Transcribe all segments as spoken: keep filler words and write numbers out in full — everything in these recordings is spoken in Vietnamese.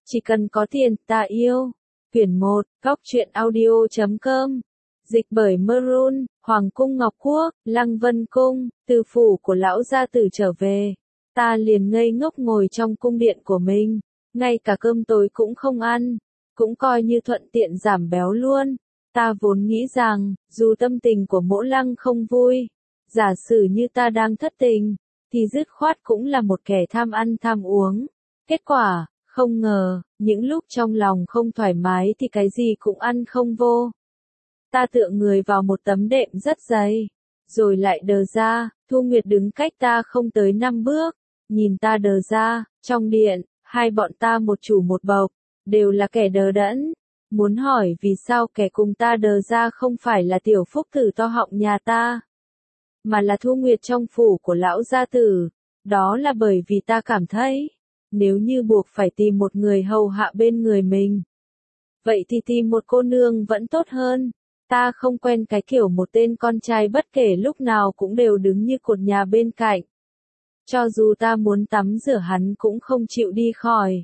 Chỉ cần có tiền, ta yêu. Quyển một, góc truyện audio chấm com. Dịch bởi Maroon, Hoàng cung Ngọc Quốc, Lăng Vân Cung, từ phủ của lão gia tử trở về. Ta liền ngây ngốc ngồi trong cung điện của mình, ngay cả cơm tối cũng không ăn, cũng coi như thuận tiện giảm béo luôn. Ta vốn nghĩ rằng, dù tâm tình của Mỗ Lăng không vui, giả sử như ta đang thất tình, thì dứt khoát cũng là một kẻ tham ăn tham uống. Kết quả, không ngờ, những lúc trong lòng không thoải mái thì cái gì cũng ăn không vô. Ta tựa người vào một tấm đệm rất dày, rồi lại đờ ra. Thu Nguyệt đứng cách ta không tới năm bước, nhìn ta đờ ra. Trong điện, hai bọn ta một chủ một bộc, đều là kẻ đờ đẫn. Muốn hỏi vì sao kẻ cùng ta đờ ra không phải là tiểu phúc tử to họng nhà ta, mà là Thu Nguyệt trong phủ của lão gia tử. Đó là bởi vì ta cảm thấy, nếu như buộc phải tìm một người hầu hạ bên người mình, vậy thì tìm một cô nương vẫn tốt hơn. Ta không quen cái kiểu một tên con trai bất kể lúc nào cũng đều đứng như cột nhà bên cạnh. Cho dù ta muốn tắm rửa hắn cũng không chịu đi khỏi.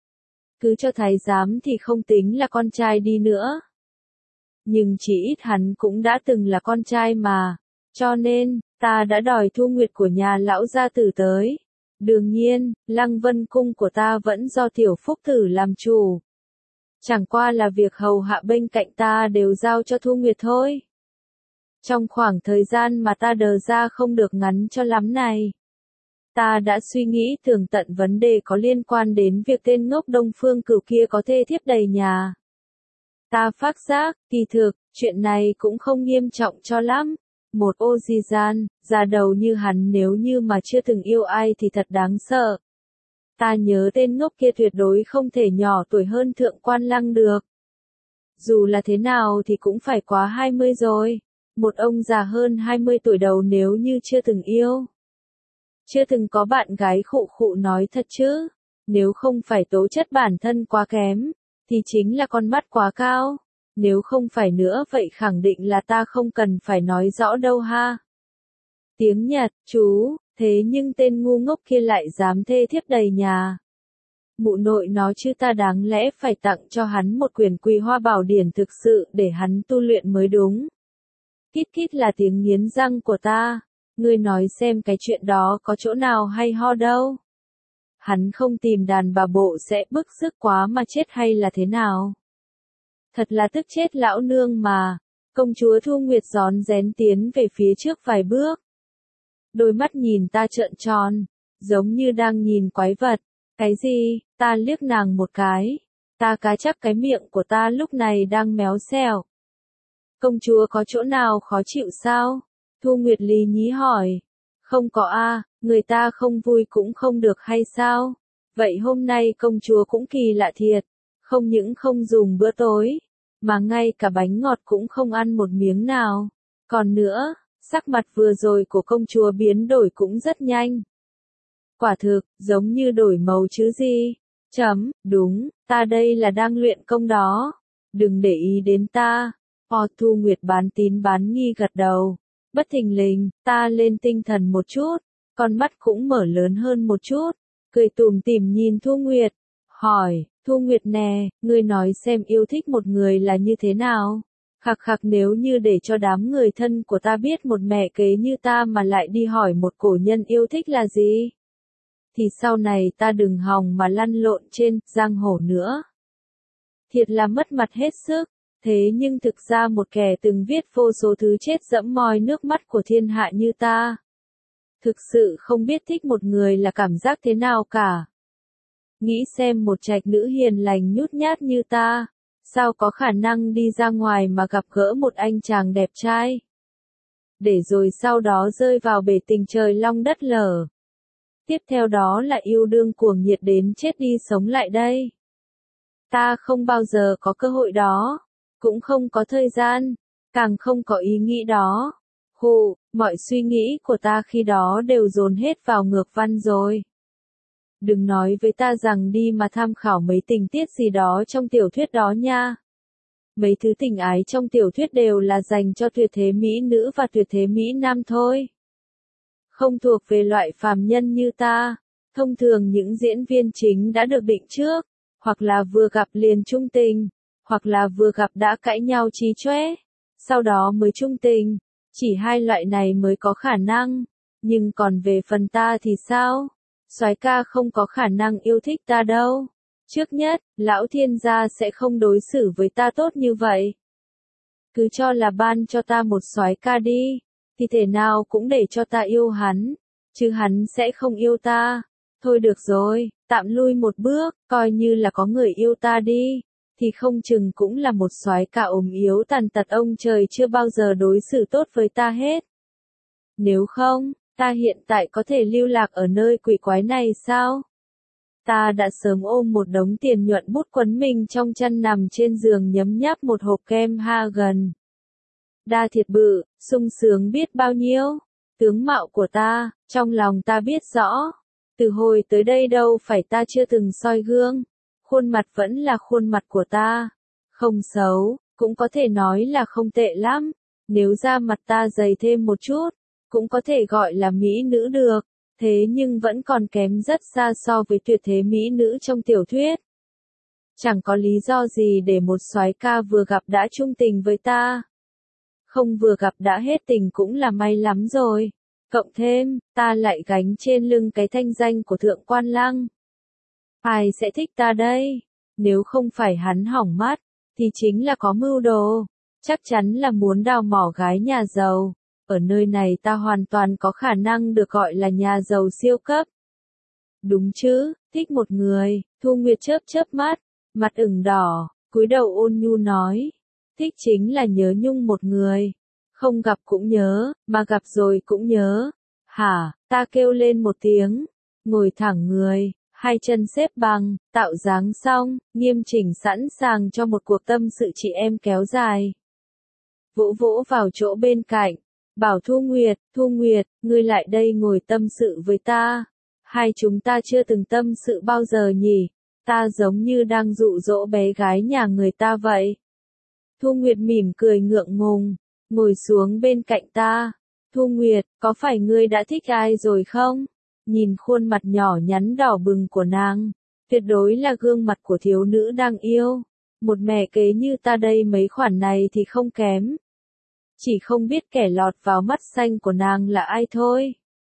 Cứ cho thái giám thì không tính là con trai đi nữa. Nhưng chỉ ít hắn cũng đã từng là con trai mà. Cho nên, ta đã đòi Thu Nguyệt của nhà lão gia tử tới. Đương nhiên, Lăng Vân Cung của ta vẫn do tiểu phúc tử làm chủ. Chẳng qua là việc hầu hạ bên cạnh ta đều giao cho Thu Nguyệt thôi. Trong khoảng thời gian mà ta đờ ra không được ngắn cho lắm này, ta đã suy nghĩ tường tận vấn đề có liên quan đến việc tên ngốc Đông Phương Cửu kia có thê thiếp đầy nhà. Ta phát giác, kỳ thực, chuyện này cũng không nghiêm trọng cho lắm. Một ô di gian, già đầu như hắn nếu như mà chưa từng yêu ai thì thật đáng sợ. Ta nhớ tên ngốc kia tuyệt đối không thể nhỏ tuổi hơn Thượng Quan Lăng được. Dù là thế nào thì cũng phải quá hai mươi rồi. Một ông già hơn hai mươi tuổi đầu nếu như chưa từng yêu, chưa từng có bạn gái khụ khụ nói thật chứ. Nếu không phải tố chất bản thân quá kém, thì chính là con mắt quá cao. Nếu không phải nữa vậy khẳng định là ta không cần phải nói rõ đâu ha. Tiếng Nhật, chú, thế nhưng tên ngu ngốc kia lại dám thê thiếp đầy nhà. Mụ nội nói chứ ta đáng lẽ phải tặng cho hắn một quyển Quỳ Hoa Bảo Điển thực sự để hắn tu luyện mới đúng. Kít kít là tiếng nghiến răng của ta. Ngươi nói xem cái chuyện đó có chỗ nào hay ho đâu. Hắn không tìm đàn bà bộ sẽ bức sức quá mà chết hay là thế nào? Thật là tức chết lão nương mà. Công chúa Thu Nguyệt rón rén tiến về phía trước vài bước. Đôi mắt nhìn ta trợn tròn, giống như đang nhìn quái vật. Cái gì? Ta liếc nàng một cái. Ta cá chắc cái miệng của ta lúc này đang méo xẹo. Công chúa có chỗ nào khó chịu sao? Thu Nguyệt lý nhí hỏi. Không có a, người ta không vui cũng không được hay sao? Vậy hôm nay công chúa cũng kỳ lạ thiệt. Không những không dùng bữa tối, mà ngay cả bánh ngọt cũng không ăn một miếng nào. Còn nữa, sắc mặt vừa rồi của công chúa biến đổi cũng rất nhanh. Quả thực, giống như đổi màu chứ gì. Chấm, đúng, ta đây là đang luyện công đó. Đừng để ý đến ta. Ho Thu Nguyệt bán tín bán nghi gật đầu. Bất thình lình, ta lên tinh thần một chút. Con mắt cũng mở lớn hơn một chút. Cười tủm tỉm nhìn Thu Nguyệt. Hỏi, Thu Nguyệt nè, ngươi nói xem yêu thích một người là như thế nào? Khặc khặc nếu như để cho đám người thân của ta biết một mẹ kế như ta mà lại đi hỏi một cổ nhân yêu thích là gì, thì sau này ta đừng hòng mà lăn lộn trên giang hồ nữa. Thiệt là mất mặt hết sức. Thế nhưng thực ra một kẻ từng viết vô số thứ chết dẫm moi nước mắt của thiên hạ như ta, thực sự không biết thích một người là cảm giác thế nào cả. Nghĩ xem một trạch nữ hiền lành nhút nhát như ta, sao có khả năng đi ra ngoài mà gặp gỡ một anh chàng đẹp trai, để rồi sau đó rơi vào bể tình trời long đất lở. Tiếp theo đó là yêu đương cuồng nhiệt đến chết đi sống lại đây. Ta không bao giờ có cơ hội đó, cũng không có thời gian, càng không có ý nghĩ đó. Hù, mọi suy nghĩ của ta khi đó đều dồn hết vào ngược văn rồi. Đừng nói với ta rằng đi mà tham khảo mấy tình tiết gì đó trong tiểu thuyết đó nha. Mấy thứ tình ái trong tiểu thuyết đều là dành cho tuyệt thế mỹ nữ và tuyệt thế mỹ nam thôi. Không thuộc về loại phàm nhân như ta. Thông thường những diễn viên chính đã được định trước, hoặc là vừa gặp liền trung tình, hoặc là vừa gặp đã cãi nhau chí chóe, sau đó mới trung tình, chỉ hai loại này mới có khả năng, nhưng còn về phần ta thì sao? Soái ca không có khả năng yêu thích ta đâu. Trước nhất, lão thiên gia sẽ không đối xử với ta tốt như vậy. Cứ cho là ban cho ta một soái ca đi, thì thể nào cũng để cho ta yêu hắn, chứ hắn sẽ không yêu ta. Thôi được rồi, tạm lui một bước, coi như là có người yêu ta đi, thì không chừng cũng là một soái ca ốm yếu tàn tật ông trời chưa bao giờ đối xử tốt với ta hết. Nếu không, ta hiện tại có thể lưu lạc ở nơi quỷ quái này sao? Ta đã sớm ôm một đống tiền nhuận bút quấn mình trong chăn nằm trên giường nhấm nháp một hộp kem Hagen. Đa thiệt bự, sung sướng biết bao nhiêu. Tướng mạo của ta, trong lòng ta biết rõ. Từ hồi tới đây đâu phải ta chưa từng soi gương. Khuôn mặt vẫn là khuôn mặt của ta. Không xấu, cũng có thể nói là không tệ lắm. Nếu da mặt ta dày thêm một chút, cũng có thể gọi là mỹ nữ được. Thế nhưng vẫn còn kém rất xa so với tuyệt thế mỹ nữ trong tiểu thuyết. Chẳng có lý do gì để một soái ca vừa gặp đã trung tình với ta. Không vừa gặp đã hết tình cũng là may lắm rồi. Cộng thêm, ta lại gánh trên lưng cái thanh danh của thượng quan lăng. Ai sẽ thích ta đây? Nếu không phải hắn hỏng mắt, thì chính là có mưu đồ. Chắc chắn là muốn đào mỏ gái nhà giàu. Ở nơi này ta hoàn toàn có khả năng được gọi là nhà giàu siêu cấp. Đúng chứ, thích một người, Thu Nguyệt chớp chớp mắt, mặt ửng đỏ, cúi đầu ôn nhu nói. Thích chính là nhớ nhung một người. Không gặp cũng nhớ, mà gặp rồi cũng nhớ. Hả, ta kêu lên một tiếng, ngồi thẳng người, hai chân xếp bằng, tạo dáng xong, nghiêm chỉnh sẵn sàng cho một cuộc tâm sự chị em kéo dài. Vỗ vỗ vào chỗ bên cạnh. Bảo Thu Nguyệt, Thu Nguyệt, ngươi lại đây ngồi tâm sự với ta. Hai chúng ta chưa từng tâm sự bao giờ nhỉ? Ta giống như đang dụ dỗ bé gái nhà người ta vậy. Thu Nguyệt mỉm cười ngượng ngùng, ngồi xuống bên cạnh ta. Thu Nguyệt, có phải ngươi đã thích ai rồi không? Nhìn khuôn mặt nhỏ nhắn đỏ bừng của nàng, tuyệt đối là gương mặt của thiếu nữ đang yêu. Một mẹ kế như ta đây mấy khoản này thì không kém. Chỉ không biết kẻ lọt vào mắt xanh của nàng là ai thôi.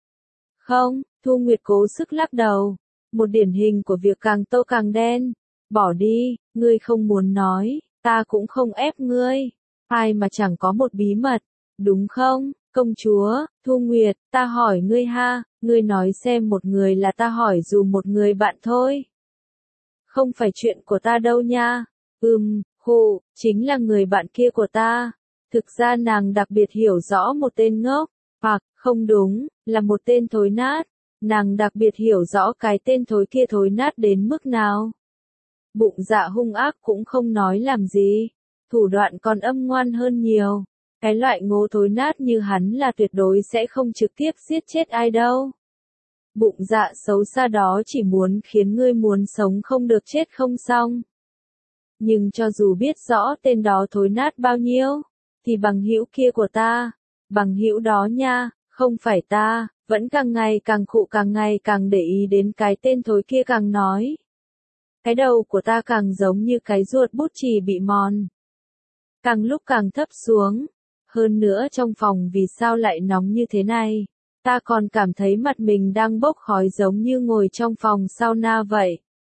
Không, Thu Nguyệt cố sức lắc đầu. Một điển hình của việc càng tô càng đen. Bỏ đi, ngươi không muốn nói, ta cũng không ép ngươi. Ai mà chẳng có một bí mật, đúng không, công chúa, Thu Nguyệt, ta hỏi ngươi ha, ngươi nói xem một người là ta hỏi dù một người bạn thôi. Không phải chuyện của ta đâu nha. Ừm, khụ, chính là người bạn kia của ta. Thực ra nàng đặc biệt hiểu rõ một tên ngốc, hoặc, không đúng, là một tên thối nát. Nàng đặc biệt hiểu rõ cái tên thối kia thối nát đến mức nào. Bụng dạ hung ác cũng không nói làm gì. Thủ đoạn còn âm ngoan hơn nhiều. Cái loại ngố thối nát như hắn là tuyệt đối sẽ không trực tiếp giết chết ai đâu. Bụng dạ xấu xa đó chỉ muốn khiến ngươi muốn sống không được chết không xong. Nhưng cho dù biết rõ tên đó thối nát bao nhiêu, thì bằng hữu kia của ta, bằng hữu đó nha, không phải ta, vẫn càng ngày càng khụ càng ngày càng để ý đến cái tên thối kia càng nói. Cái đầu của ta càng giống như cái ruột bút chì bị mòn. Càng lúc càng thấp xuống. Hơn nữa trong phòng vì sao lại nóng như thế này? Ta còn cảm thấy mặt mình đang bốc khói giống như ngồi trong phòng sauna vậy.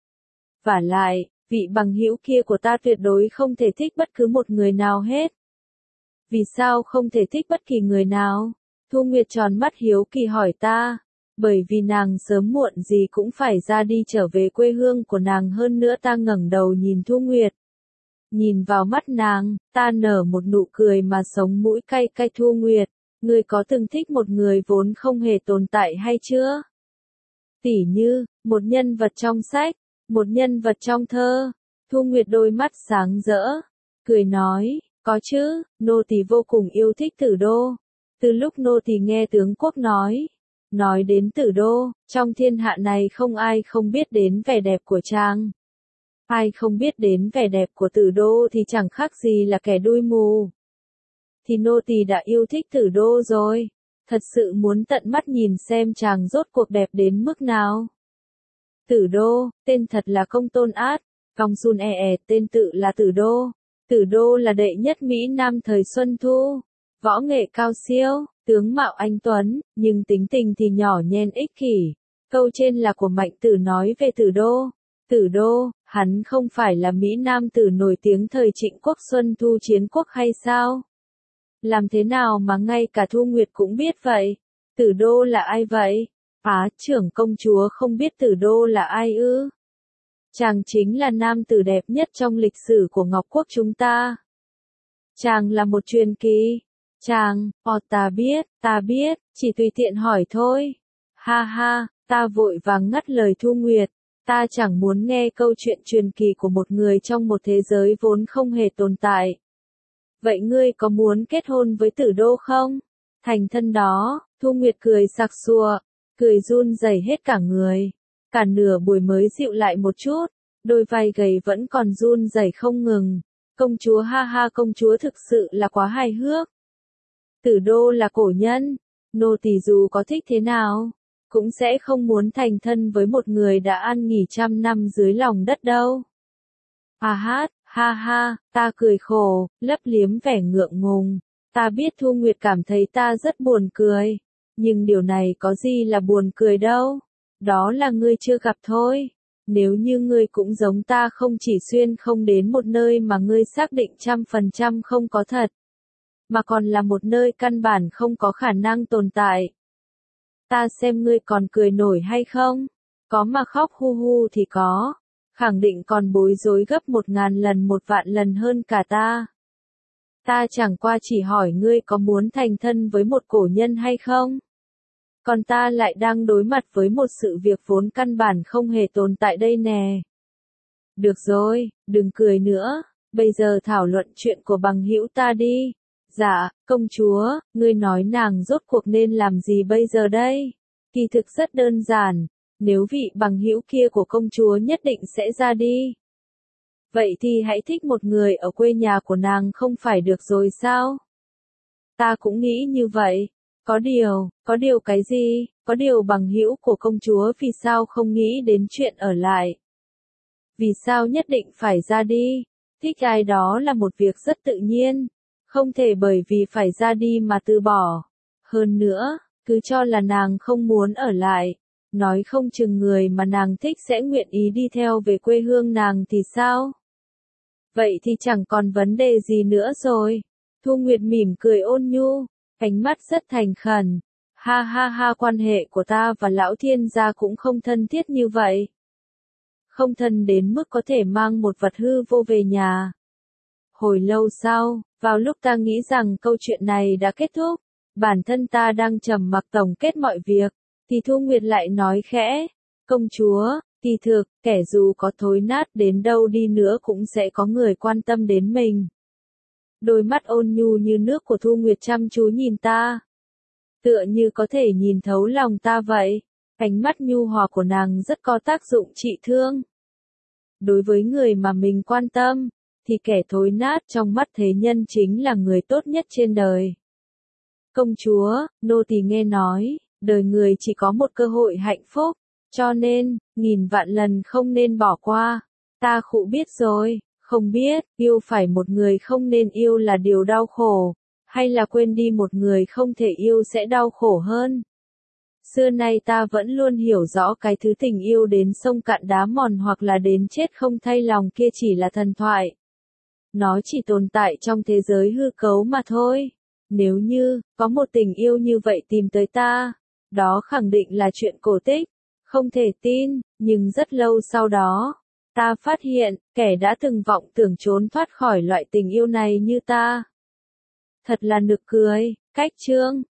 Vả lại, vị bằng hữu kia của ta tuyệt đối không thể thích bất cứ một người nào hết. Vì sao không thể thích bất kỳ người nào? Thu Nguyệt tròn mắt hiếu kỳ hỏi ta. Bởi vì nàng sớm muộn gì cũng phải ra đi trở về quê hương của nàng, hơn nữa ta ngẩng đầu nhìn Thu Nguyệt. Nhìn vào mắt nàng, ta nở một nụ cười mà sống mũi cay cay. Thu Nguyệt, ngươi có từng thích một người vốn không hề tồn tại hay chưa? Tỉ như, một nhân vật trong sách, một nhân vật trong thơ. Thu Nguyệt đôi mắt sáng rỡ, cười nói, có chứ, nô tỳ vô cùng yêu thích Tử Đô. Từ lúc nô tỳ nghe tướng quốc nói, nói đến Tử Đô, trong thiên hạ này không ai không biết đến vẻ đẹp của chàng. Ai không biết đến vẻ đẹp của Tử Đô thì chẳng khác gì là kẻ đuôi mù. Thì nô tỳ đã yêu thích Tử Đô rồi, thật sự muốn tận mắt nhìn xem chàng rốt cuộc đẹp đến mức nào. Tử Đô, tên thật là Công Tôn Át, Cong Jun e e, tên tự là Tử Đô. Tử Đô là đệ nhất Mỹ Nam thời Xuân Thu. Võ nghệ cao siêu, tướng mạo anh tuấn, nhưng tính tình thì nhỏ nhen ích kỷ. Câu trên là của Mạnh Tử nói về Tử Đô. Tử Đô, hắn không phải là Mỹ Nam tử nổi tiếng thời Trịnh Quốc Xuân Thu chiến quốc hay sao? Làm thế nào mà ngay cả Thu Nguyệt cũng biết vậy? Tử Đô là ai vậy? Á, trưởng công chúa không biết Tử Đô là ai ư? Chàng chính là nam tử đẹp nhất trong lịch sử của Ngọc Quốc chúng ta. Chàng là một truyền kỳ. Chàng, ồ ta biết, ta biết, chỉ tùy tiện hỏi thôi. Ha ha, ta vội vàng ngắt lời Thu Nguyệt. Ta chẳng muốn nghe câu chuyện truyền kỳ của một người trong một thế giới vốn không hề tồn tại. Vậy ngươi có muốn kết hôn với Tử Đô không? Thành thân đó, Thu Nguyệt cười sặc sụa, cười run rẩy hết cả người. Cả nửa buổi mới dịu lại một chút, đôi vai gầy vẫn còn run rẩy không ngừng. Công chúa ha ha, công chúa thực sự là quá hài hước. Tử Đô là cổ nhân, nô tỳ dù có thích thế nào, cũng sẽ không muốn thành thân với một người đã ăn nghỉ trăm năm dưới lòng đất đâu. À hát, ha ha, ta cười khổ, lấp liếm vẻ ngượng ngùng. Ta biết Thu Nguyệt cảm thấy ta rất buồn cười, nhưng điều này có gì là buồn cười đâu. Đó là ngươi chưa gặp thôi. Nếu như ngươi cũng giống ta không chỉ xuyên không đến một nơi mà ngươi xác định trăm phần trăm không có thật, mà còn là một nơi căn bản không có khả năng tồn tại. Ta xem ngươi còn cười nổi hay không? Có mà khóc hu hu thì có. Khẳng định còn bối rối gấp một ngàn lần một vạn lần hơn cả ta. Ta chẳng qua chỉ hỏi ngươi có muốn thành thân với một cổ nhân hay không? Còn ta lại đang đối mặt với một sự việc vốn căn bản không hề tồn tại đây nè. Được rồi, đừng cười nữa, bây giờ thảo luận chuyện của bằng hữu ta đi. Dạ, công chúa, ngươi nói nàng rốt cuộc nên làm gì bây giờ đây? Kỳ thực rất đơn giản, nếu vị bằng hữu kia của công chúa nhất định sẽ ra đi. Vậy thì hãy thích một người ở quê nhà của nàng không phải được rồi sao? Ta cũng nghĩ như vậy. Có điều, có điều cái gì? Có điều bằng hữu của công chúa vì sao không nghĩ đến chuyện ở lại? Vì sao nhất định phải ra đi? Thích ai đó là một việc rất tự nhiên. Không thể bởi vì phải ra đi mà từ bỏ. Hơn nữa, cứ cho là nàng không muốn ở lại. Nói không chừng người mà nàng thích sẽ nguyện ý đi theo về quê hương nàng thì sao? Vậy thì chẳng còn vấn đề gì nữa rồi. Thu Nguyệt mỉm cười ôn nhu, ánh mắt rất thành khẩn. Ha ha ha, quan hệ của ta và lão thiên gia cũng không thân thiết như vậy. Không thân đến mức có thể mang một vật hư vô về nhà. Hồi lâu sau, vào lúc ta nghĩ rằng câu chuyện này đã kết thúc, bản thân ta đang trầm mặc tổng kết mọi việc, thì Thu Nguyệt lại nói khẽ, công chúa, kỳ thực, kẻ dù có thối nát đến đâu đi nữa cũng sẽ có người quan tâm đến mình. Đôi mắt ôn nhu như nước của Thu Nguyệt chăm chú nhìn ta. Tựa như có thể nhìn thấu lòng ta vậy, ánh mắt nhu hòa của nàng rất có tác dụng trị thương. Đối với người mà mình quan tâm, thì kẻ thối nát trong mắt thế nhân chính là người tốt nhất trên đời. Công chúa, nô tỳ nghe nói, đời người chỉ có một cơ hội hạnh phúc, cho nên, nghìn vạn lần không nên bỏ qua. Ta khụ biết rồi, không biết, yêu phải một người không nên yêu là điều đau khổ, hay là quên đi một người không thể yêu sẽ đau khổ hơn. Xưa nay ta vẫn luôn hiểu rõ cái thứ tình yêu đến sông cạn đá mòn hoặc là đến chết không thay lòng kia chỉ là thần thoại. Nó chỉ tồn tại trong thế giới hư cấu mà thôi. Nếu như, có một tình yêu như vậy tìm tới ta, đó khẳng định là chuyện cổ tích. Không thể tin, nhưng rất lâu sau đó, ta phát hiện, kẻ đã từng vọng tưởng trốn thoát khỏi loại tình yêu này như ta. Thật là nực cười, cách chương.